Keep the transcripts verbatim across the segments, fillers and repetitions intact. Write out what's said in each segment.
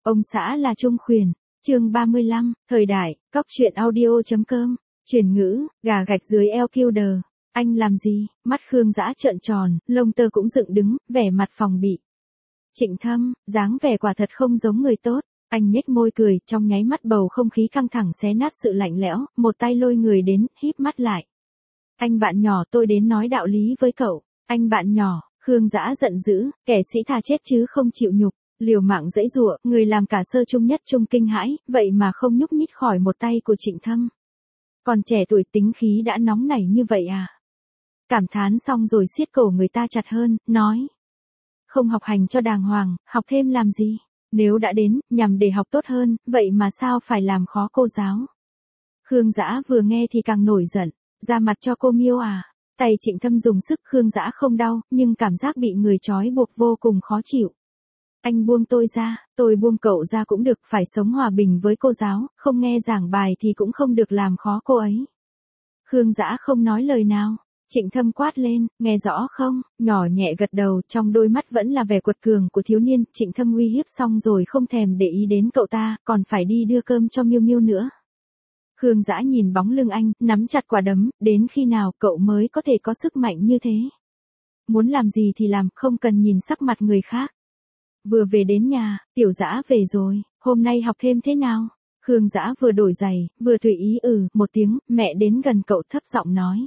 Ông xã là Trung Khuyển. Chương ba mươi lăm, thời đại, cóc truyện audio chấm com, chuyển ngữ, gà gạch dưới eo kêu đờ. Anh làm gì? Mắt Khương Dã trợn tròn, lông tơ cũng dựng đứng, vẻ mặt phòng bị. Trịnh Thâm, dáng vẻ quả thật không giống người tốt. Anh nhếch môi cười, trong nháy mắt bầu không khí căng thẳng xé nát sự lạnh lẽo, một tay lôi người đến, híp mắt lại. Anh bạn nhỏ, tôi đến nói đạo lý với cậu. Anh bạn nhỏ, Khương Dã giận dữ, kẻ sĩ thà chết chứ không chịu nhục, liều mạng giãy giụa, người làm cả sơ trung nhất trung kinh hãi, vậy mà không nhúc nhích khỏi một tay của Trịnh Thâm. Còn trẻ tuổi tính khí đã nóng nảy như vậy à? Cảm thán xong rồi siết cổ người ta chặt hơn, nói. Không học hành cho đàng hoàng, học thêm làm gì? Nếu đã đến, nhằm để học tốt hơn, vậy mà sao phải làm khó cô giáo? Khương Dã vừa nghe thì càng nổi giận, ra mặt cho cô Miêu à? Tay Trịnh Thâm dùng sức, Khương Dã không đau, nhưng cảm giác bị người trói buộc vô cùng khó chịu. Anh buông tôi ra, tôi buông cậu ra cũng được, phải sống hòa bình với cô giáo, không nghe giảng bài thì cũng không được làm khó cô ấy. Khương Dã không nói lời nào. Trịnh Thâm quát lên, nghe rõ không? Nhỏ nhẹ gật đầu, trong đôi mắt vẫn là vẻ quật cường của thiếu niên. Trịnh Thâm uy hiếp xong rồi không thèm để ý đến cậu ta, còn phải đi đưa cơm cho Miêu Miêu nữa. Khương Dã nhìn bóng lưng anh, nắm chặt quả đấm, đến khi nào cậu mới có thể có sức mạnh như thế? Muốn làm gì thì làm, không cần nhìn sắc mặt người khác. Vừa về đến nhà, Tiểu Dã về rồi, hôm nay học thêm thế nào? Khương Dã vừa đổi giày, vừa tùy ý ừ, một tiếng, mẹ đến gần cậu thấp giọng nói.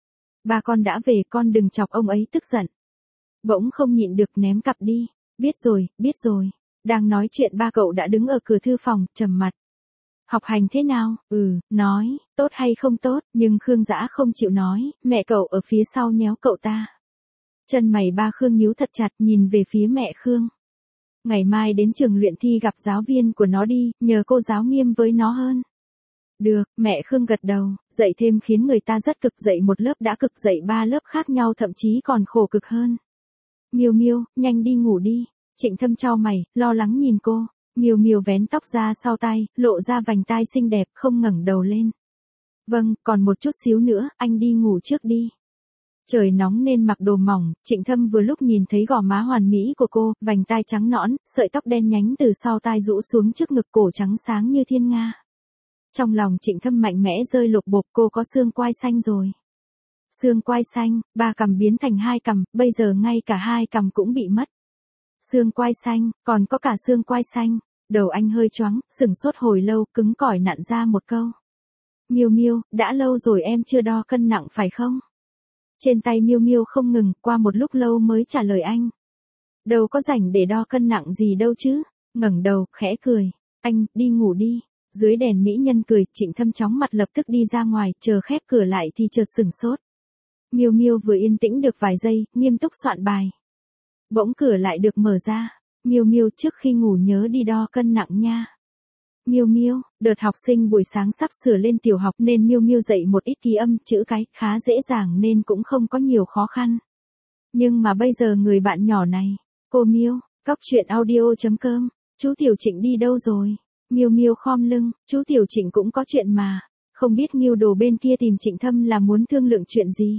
Ba con đã về, con đừng chọc ông ấy tức giận. Bỗng không nhịn được ném cặp đi. Biết rồi, biết rồi. Đang nói chuyện ba cậu đã đứng ở cửa thư phòng, trầm mặt. Học hành thế nào? Ừ, nói, tốt hay không tốt, nhưng Khương Dã không chịu nói, mẹ cậu ở phía sau nhéo cậu ta. Chân mày ba Khương nhíu thật chặt, nhìn về phía mẹ Khương. Ngày mai đến trường luyện thi gặp giáo viên của nó đi, nhờ cô giáo nghiêm với nó hơn. Được, mẹ Khương gật đầu, dạy thêm khiến người ta rất cực, dạy một lớp đã cực, dạy ba lớp khác nhau thậm chí còn khổ cực hơn. Miêu Miêu, nhanh đi ngủ đi. Trịnh Thâm chau mày, lo lắng nhìn cô. Miêu Miêu vén tóc ra sau tai, lộ ra vành tai xinh đẹp, không ngẩng đầu lên. Vâng, còn một chút xíu nữa, anh đi ngủ trước đi. Trời nóng nên mặc đồ mỏng, Trịnh Thâm vừa lúc nhìn thấy gò má hoàn mỹ của cô, vành tai trắng nõn, sợi tóc đen nhánh từ sau tai rũ xuống trước ngực, cổ trắng sáng như thiên nga. Trong lòng Trịnh Thâm mạnh mẽ rơi lột bột, cô có xương quai xanh rồi. Xương quai xanh, ba cằm biến thành hai cằm, bây giờ ngay cả hai cằm cũng bị mất. Xương quai xanh, còn có cả xương quai xanh. Đầu anh hơi choáng, sửng sốt hồi lâu, cứng cỏi nặn ra một câu. Miêu Miêu, đã lâu rồi em chưa đo cân nặng phải không? Trên tay Miêu Miêu không ngừng, qua một lúc lâu mới trả lời anh. Đâu có rảnh để đo cân nặng gì đâu chứ. Ngẩng đầu, khẽ cười. Anh, đi ngủ đi. Dưới đèn mỹ nhân cười, Trịnh Thâm chóng mặt lập tức đi ra ngoài, chờ khép cửa lại thì chợt sửng sốt. Miêu Miêu vừa yên tĩnh được vài giây, nghiêm túc soạn bài. Bỗng cửa lại được mở ra. Miêu Miêu, trước khi ngủ nhớ đi đo cân nặng nha. Miêu Miêu, đợt học sinh buổi sáng sắp sửa lên tiểu học nên Miêu Miêu dạy một ít ký âm, chữ cái, khá dễ dàng nên cũng không có nhiều khó khăn. Nhưng mà bây giờ người bạn nhỏ này, cô Miêu, cóc truyện audio chấm com, chú Tiểu Trịnh đi đâu rồi? Miêu Miêu khom lưng, chú Tiểu Trịnh cũng có chuyện mà, không biết Nghiêu Đồ bên kia tìm Trịnh Thâm là muốn thương lượng chuyện gì?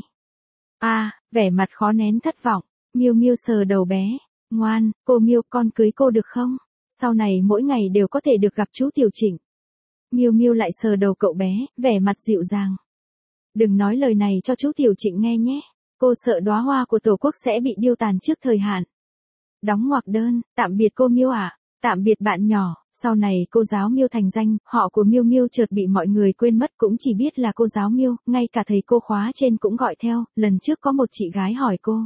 À, vẻ mặt khó nén thất vọng, Miêu Miêu sờ đầu bé, ngoan, cô Miêu, con cưới cô được không? Sau này mỗi ngày đều có thể được gặp chú Tiểu Trịnh. Miêu Miêu lại sờ đầu cậu bé, vẻ mặt dịu dàng. Đừng nói lời này cho chú Tiểu Trịnh nghe nhé, cô sợ đóa hoa của Tổ quốc sẽ bị điêu tàn trước thời hạn. Đóng ngoặc đơn, tạm biệt cô Miêu ạ. Tạm biệt bạn nhỏ, sau này cô giáo Miêu thành danh, họ của Miêu Miêu chợt bị mọi người quên mất, cũng chỉ biết là cô giáo Miêu, ngay cả thầy cô khóa trên cũng gọi theo, lần trước có một chị gái hỏi cô.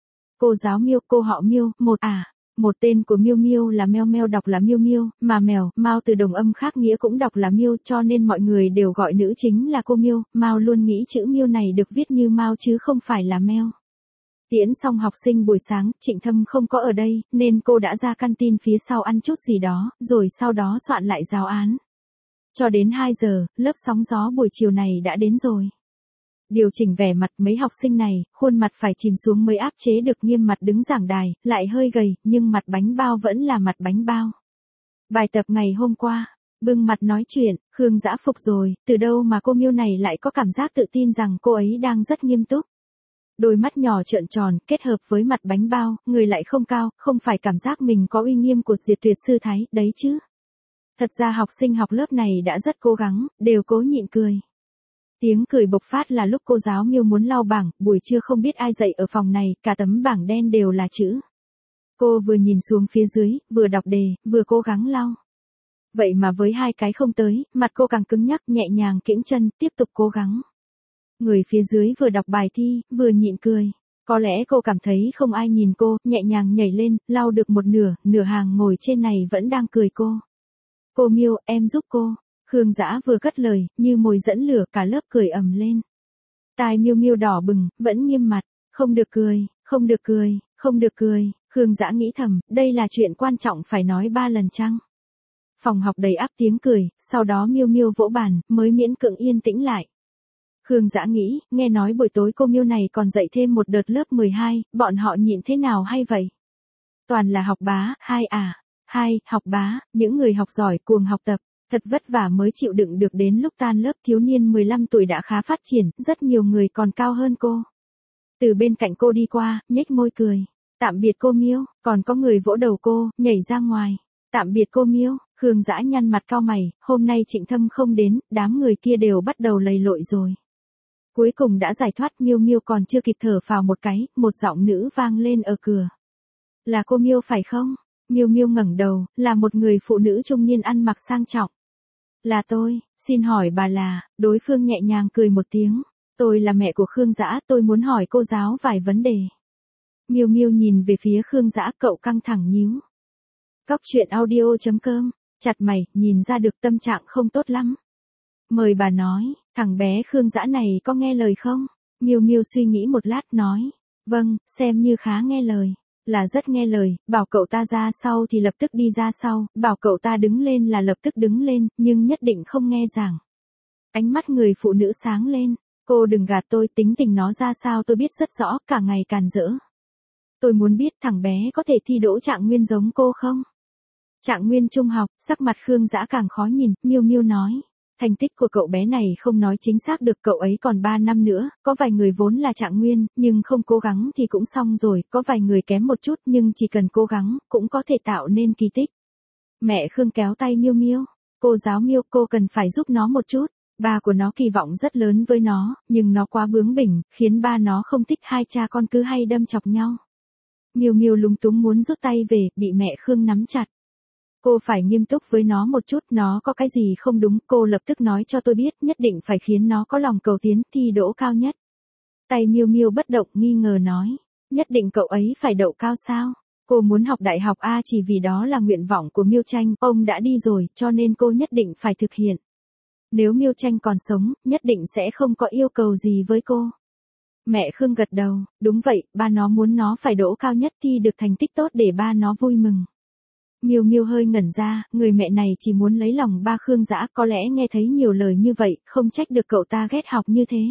Cô giáo Miêu, cô họ Miêu, một à, một tên của Miêu Miêu là Meo Meo đọc là Miêu Miêu, mà mèo, Mao từ đồng âm khác nghĩa cũng đọc là Miêu, cho nên mọi người đều gọi nữ chính là cô Miêu, Mao luôn nghĩ chữ Miêu này được viết như Mao chứ không phải là Meo. Tiễn xong học sinh buổi sáng, Trịnh Thâm không có ở đây, nên cô đã ra canteen phía sau ăn chút gì đó, rồi sau đó soạn lại giáo án. Cho đến hai giờ, lớp sóng gió buổi chiều này đã đến rồi. Điều chỉnh vẻ mặt mấy học sinh này, khuôn mặt phải chìm xuống mới áp chế được nghiêm mặt đứng giảng đài, lại hơi gầy, nhưng mặt bánh bao vẫn là mặt bánh bao. Bài tập ngày hôm qua, bưng mặt nói chuyện, Khương Dã phục rồi, từ đâu mà cô Miêu này lại có cảm giác tự tin rằng cô ấy đang rất nghiêm túc. Đôi mắt nhỏ trợn tròn, kết hợp với mặt bánh bao, người lại không cao, không phải cảm giác mình có uy nghiêm của Diệt Tuyệt Sư Thái, đấy chứ. Thật ra học sinh học lớp này đã rất cố gắng, đều cố nhịn cười. Tiếng cười bộc phát là lúc cô giáo Miêu muốn lau bảng, buổi trưa không biết ai dạy ở phòng này, cả tấm bảng đen đều là chữ. Cô vừa nhìn xuống phía dưới, vừa đọc đề, vừa cố gắng lau. Vậy mà với hai cái không tới, mặt cô càng cứng nhắc, nhẹ nhàng kiễng chân, tiếp tục cố gắng. Người phía dưới vừa đọc bài thi, vừa nhịn cười. Có lẽ cô cảm thấy không ai nhìn cô, nhẹ nhàng nhảy lên, lau được một nửa, nửa hàng ngồi trên này vẫn đang cười cô. Cô Miêu, em giúp cô. Khương Dã vừa cất lời, như mồi dẫn lửa, cả lớp cười ầm lên. Tai Miêu Miêu đỏ bừng, vẫn nghiêm mặt. Không được cười, không được cười, không được cười. Khương Dã nghĩ thầm, đây là chuyện quan trọng phải nói ba lần chăng? Phòng học đầy ắp tiếng cười, sau đó Miêu Miêu vỗ bàn, mới miễn cưỡng yên tĩnh lại. Khương Dã nghĩ, nghe nói buổi tối cô Miêu này còn dạy thêm một đợt lớp mười hai, bọn họ nhịn thế nào hay vậy? Toàn là học bá, hai à, hai, học bá, những người học giỏi cuồng học tập, thật vất vả mới chịu đựng được đến lúc tan lớp thiếu niên mười lăm tuổi đã khá phát triển, rất nhiều người còn cao hơn cô. Từ bên cạnh cô đi qua, nhếch môi cười. Tạm biệt cô Miêu, còn có người vỗ đầu cô, nhảy ra ngoài. Tạm biệt cô Miêu, Khương Dã nhăn mặt cau mày, hôm nay Trịnh Thâm không đến, đám người kia đều bắt đầu lầy lội rồi. Cuối cùng đã giải thoát, Miêu Miêu còn chưa kịp thở phào một cái, một giọng nữ vang lên ở cửa. Là cô Miêu phải không? Miêu Miêu ngẩng đầu, là một người phụ nữ trung niên ăn mặc sang trọng. Là tôi, xin hỏi bà là, đối phương nhẹ nhàng cười một tiếng. Tôi là mẹ của Khương Dã, tôi muốn hỏi cô giáo vài vấn đề. Miêu Miêu nhìn về phía Khương Dã, cậu căng thẳng nhíu. Cóc truyện audio chấm com, chặt mày, nhìn ra được tâm trạng không tốt lắm. Mời bà nói, thằng bé Khương Dã này có nghe lời không? Miêu Miêu suy nghĩ một lát nói, vâng, xem như khá nghe lời. Là rất nghe lời, bảo cậu ta ra sau thì lập tức đi ra sau, bảo cậu ta đứng lên là lập tức đứng lên, nhưng nhất định không nghe giảng. Ánh mắt người phụ nữ sáng lên, cô đừng gạt tôi, tính tình nó ra sao tôi biết rất rõ, cả ngày càn rỡ. Tôi muốn biết thằng bé có thể thi đỗ Trạng Nguyên giống cô không? Trạng Nguyên trung học, sắc mặt Khương Dã càng khó nhìn, Miêu Miêu nói. Thành tích của cậu bé này không nói chính xác được, cậu ấy còn ba năm nữa, có vài người vốn là Trạng Nguyên, nhưng không cố gắng thì cũng xong rồi, có vài người kém một chút nhưng chỉ cần cố gắng, cũng có thể tạo nên kỳ tích. Mẹ Khương kéo tay Miêu Miêu, cô giáo Miêu, cô cần phải giúp nó một chút. Ba của nó kỳ vọng rất lớn với nó, nhưng nó quá bướng bỉnh, khiến ba nó không thích, hai cha con cứ hay đâm chọc nhau. Miêu Miêu lúng túng muốn rút tay về, bị mẹ Khương nắm chặt. Cô phải nghiêm túc với nó một chút, nó có cái gì không đúng, cô lập tức nói cho tôi biết, nhất định phải khiến nó có lòng cầu tiến, thi đỗ cao nhất. Tay Miêu Miêu bất động, nghi ngờ nói, nhất định cậu ấy phải đậu cao sao? Cô muốn học đại học A chỉ vì đó là nguyện vọng của Miêu Tranh, ông đã đi rồi, cho nên cô nhất định phải thực hiện. Nếu Miêu Tranh còn sống, nhất định sẽ không có yêu cầu gì với cô. Mẹ Khương gật đầu, đúng vậy, ba nó muốn nó phải đỗ cao nhất, thi được thành tích tốt để ba nó vui mừng. Miêu Miêu hơi ngẩn ra, người mẹ này chỉ muốn lấy lòng ba Khương Dã, có lẽ nghe thấy nhiều lời như vậy, không trách được cậu ta ghét học như thế.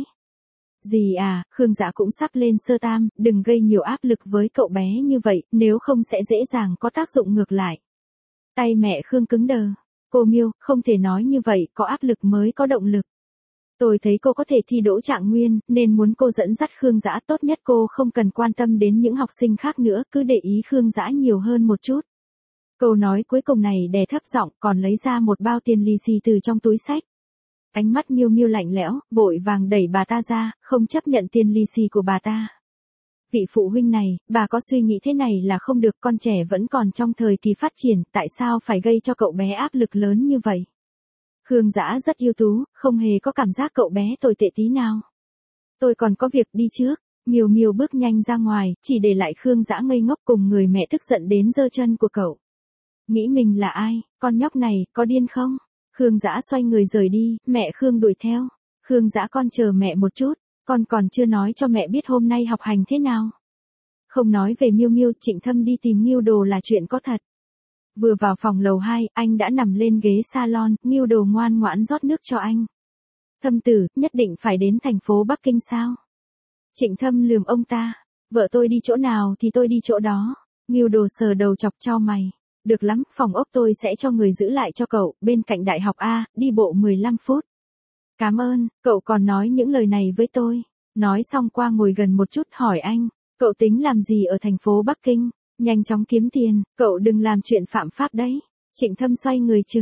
Gì à, Khương Dã cũng sắp lên sơ tam, đừng gây nhiều áp lực với cậu bé như vậy, nếu không sẽ dễ dàng có tác dụng ngược lại. Tay mẹ Khương cứng đờ. Cô Miêu, không thể nói như vậy, có áp lực mới có động lực. Tôi thấy cô có thể thi đỗ Trạng Nguyên, nên muốn cô dẫn dắt Khương Dã, tốt nhất cô không cần quan tâm đến những học sinh khác nữa, cứ để ý Khương Dã nhiều hơn một chút. Câu nói cuối cùng này đè thấp giọng, còn lấy ra một bao tiền lì xì từ trong túi xách. Ánh mắt Miêu Miêu lạnh lẽo, vội vàng đẩy bà ta ra, không chấp nhận tiền lì xì của bà ta. Vị phụ huynh này, bà có suy nghĩ thế này là không được, con trẻ vẫn còn trong thời kỳ phát triển, tại sao phải gây cho cậu bé áp lực lớn như vậy? Khương Dã rất ưu tú, không hề có cảm giác cậu bé tồi tệ tí nào. Tôi còn có việc, đi trước. Miêu Miêu bước nhanh ra ngoài, chỉ để lại Khương Dã ngây ngốc cùng người mẹ tức giận đến giơ chân của cậu. Nghĩ mình là ai, con nhóc này, có điên không? Khương Dã xoay người rời đi, mẹ Khương đuổi theo. Khương Dã, con chờ mẹ một chút, con còn chưa nói cho mẹ biết hôm nay học hành thế nào. Không nói về Miêu Miêu, Trịnh Thâm đi tìm Ngưu Đồ là chuyện có thật. Vừa vào phòng lầu hai, anh đã nằm lên ghế salon, Ngưu Đồ ngoan ngoãn rót nước cho anh. Thâm tử, nhất định phải đến thành phố Bắc Kinh sao? Trịnh Thâm lườm ông ta, vợ tôi đi chỗ nào thì tôi đi chỗ đó. Ngưu Đồ sờ đầu chọc chau mày. Được lắm, phòng ốc tôi sẽ cho người giữ lại cho cậu, bên cạnh đại học A, đi bộ mười lăm phút. Cảm ơn, cậu còn nói những lời này với tôi. Nói xong qua ngồi gần một chút hỏi anh, cậu tính làm gì ở thành phố Bắc Kinh? Nhanh chóng kiếm tiền, cậu đừng làm chuyện phạm pháp đấy. Trịnh Thâm xoay người chừng,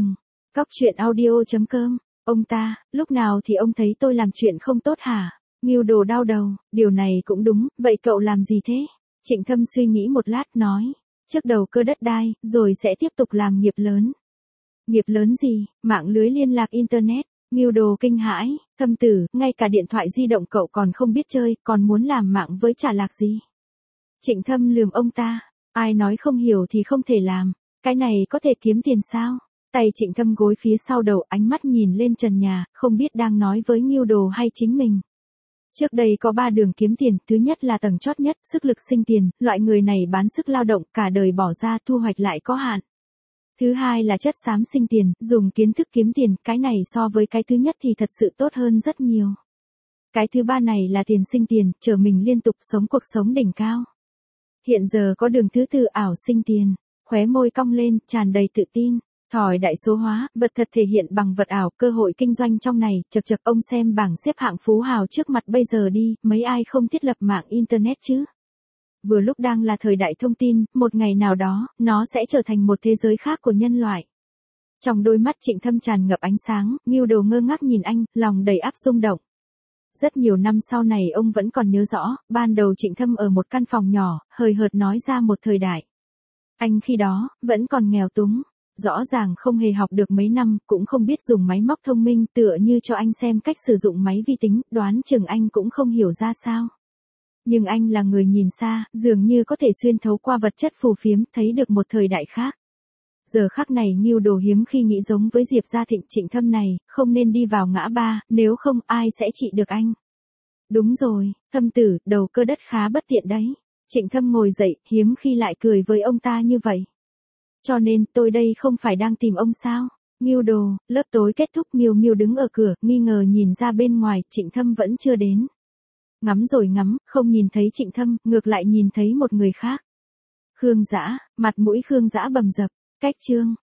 Cóc truyện audio chấm com. Ông ta, lúc nào thì ông thấy tôi làm chuyện không tốt hả? Ngưu Đồ đau đầu, điều này cũng đúng, vậy cậu làm gì thế? Trịnh Thâm suy nghĩ một lát nói, trước đầu cơ đất đai, rồi sẽ tiếp tục làm nghiệp lớn. Nghiệp lớn gì? Mạng lưới liên lạc Internet. Ngưu Đồ kinh hãi, Thâm tử, ngay cả điện thoại di động cậu còn không biết chơi, còn muốn làm mạng với trả lạc gì? Trịnh Thâm lườm ông ta, ai nói không hiểu thì không thể làm, cái này có thể kiếm tiền sao? Tay Trịnh Thâm gối phía sau đầu, ánh mắt nhìn lên trần nhà, không biết đang nói với Ngưu Đồ hay chính mình. Trước đây có ba đường kiếm tiền, thứ nhất là tầng chót nhất, sức lực sinh tiền, loại người này bán sức lao động, cả đời bỏ ra thu hoạch lại có hạn. Thứ hai là chất xám sinh tiền, dùng kiến thức kiếm tiền, cái này so với cái thứ nhất thì thật sự tốt hơn rất nhiều. Cái thứ ba này là tiền sinh tiền, chờ mình liên tục sống cuộc sống đỉnh cao. Hiện giờ có đường thứ tư ảo sinh tiền, khóe môi cong lên, tràn đầy tự tin. Thỏi đại số hóa, vật thật thể hiện bằng vật ảo, cơ hội kinh doanh trong này, chật chật ông xem bảng xếp hạng phú hào trước mặt bây giờ đi, mấy ai không thiết lập mạng Internet chứ? Vừa lúc đang là thời đại thông tin, một ngày nào đó, nó sẽ trở thành một thế giới khác của nhân loại. Trong đôi mắt Trịnh Thâm tràn ngập ánh sáng, Ngưu Đồ ngơ ngác nhìn anh, lòng đầy áp rung động. Rất nhiều năm sau này ông vẫn còn nhớ rõ, ban đầu Trịnh Thâm ở một căn phòng nhỏ, hời hợt nói ra một thời đại. Anh khi đó, vẫn còn nghèo túng. Rõ ràng không hề học được mấy năm, cũng không biết dùng máy móc thông minh, tựa như cho anh xem cách sử dụng máy vi tính, đoán chừng anh cũng không hiểu ra sao. Nhưng anh là người nhìn xa, dường như có thể xuyên thấu qua vật chất phù phiếm, thấy được một thời đại khác. Giờ khắc này Ngưu Đồ hiếm khi nghĩ giống với Diệp Gia Thịnh. Trịnh Thâm này, không nên đi vào ngã ba, nếu không ai sẽ trị được anh. Đúng rồi, Thâm tử, đầu cơ đất khá bất tiện đấy. Trịnh Thâm ngồi dậy, hiếm khi lại cười với ông ta như vậy. Cho nên, tôi đây không phải đang tìm ông sao? Ngưu Đồ, lớp tối kết thúc, Miêu Miêu đứng ở cửa, nghi ngờ nhìn ra bên ngoài, Trịnh Thâm vẫn chưa đến. Ngắm rồi ngắm, không nhìn thấy Trịnh Thâm, ngược lại nhìn thấy một người khác. Khương Dã, mặt mũi Khương Dã bầm dập, cách chương.